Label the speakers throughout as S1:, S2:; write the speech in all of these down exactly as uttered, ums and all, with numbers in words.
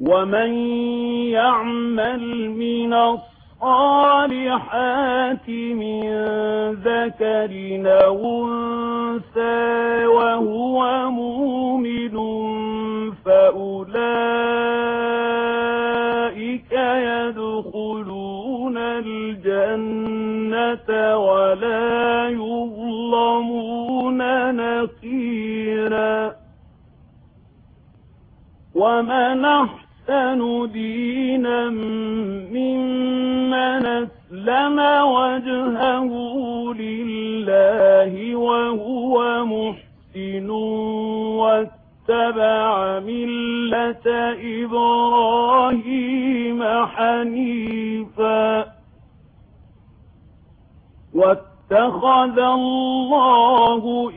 S1: ومن يعمل من الصالحات من ذكر أو أنثى وهو مؤمن فأولئك يدخلون الجنة ولا يظلمون نقيرا. ومن أحسن دينا ممن أسلم وجهه لله وهو محسن واتبع ملة إبراهيم حنيفا واتخذ الله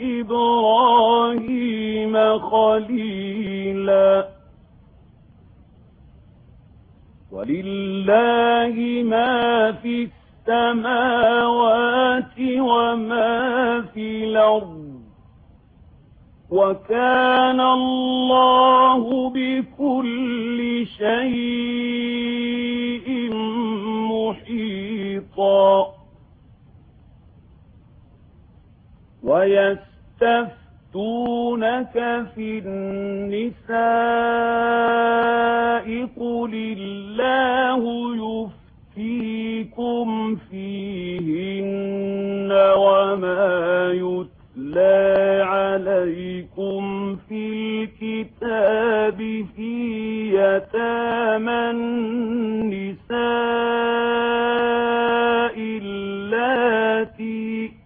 S1: إبراهيم خليلا. ولله ما في السماوات وما في الأرض وكان الله بكل شيء محيطا. ويستفتونك في النساء قل الله يفتيكم فيهن وما يتلى عليكم في الكتاب في يتامى النساء اللاتي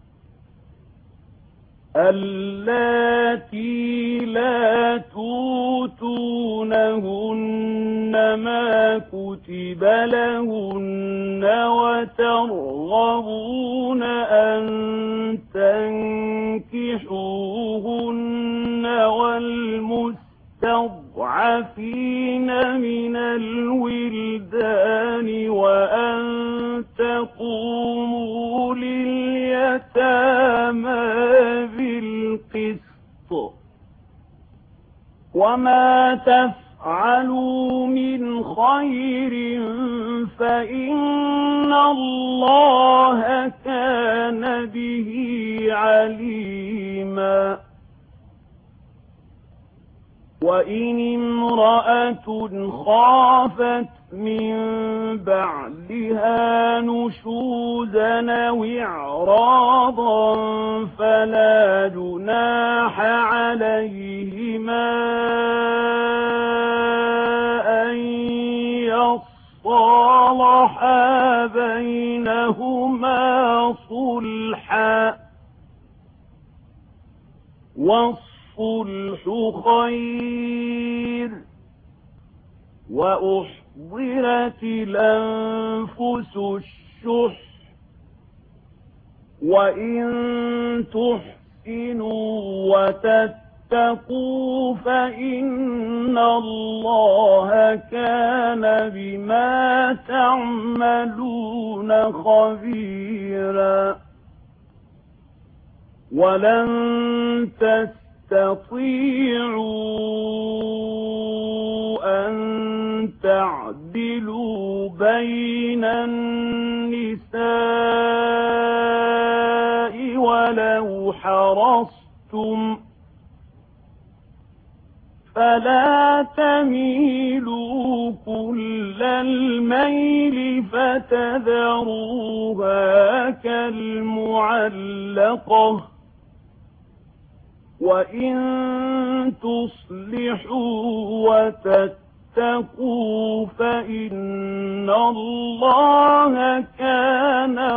S1: اللاتي لا توتونهن ما كتب لهن وترغبون أن تنكحوهن والمستضعفين من الولدان وأن تقوموا لليتامى بالقسط وما تفعلوا من خير فإن الله كان به عليما. وإن امرأة خافت من بعدها نشوزا أو إعراضا فلا جناح عليهما أن يصالحا بينهما صلحا والصلح خير. وأحضرت الأنفس الشح وإن تحسنوا وتتقوا فإن الله كان بما تعملون خبيرا. ولن تستطيعوا أن تعدلوا بين النساء ولو حرصتم فلا تميلوا كل الميل فتذروها كالمعلقة وإن تصلحوا وتتقوا فإن الله كان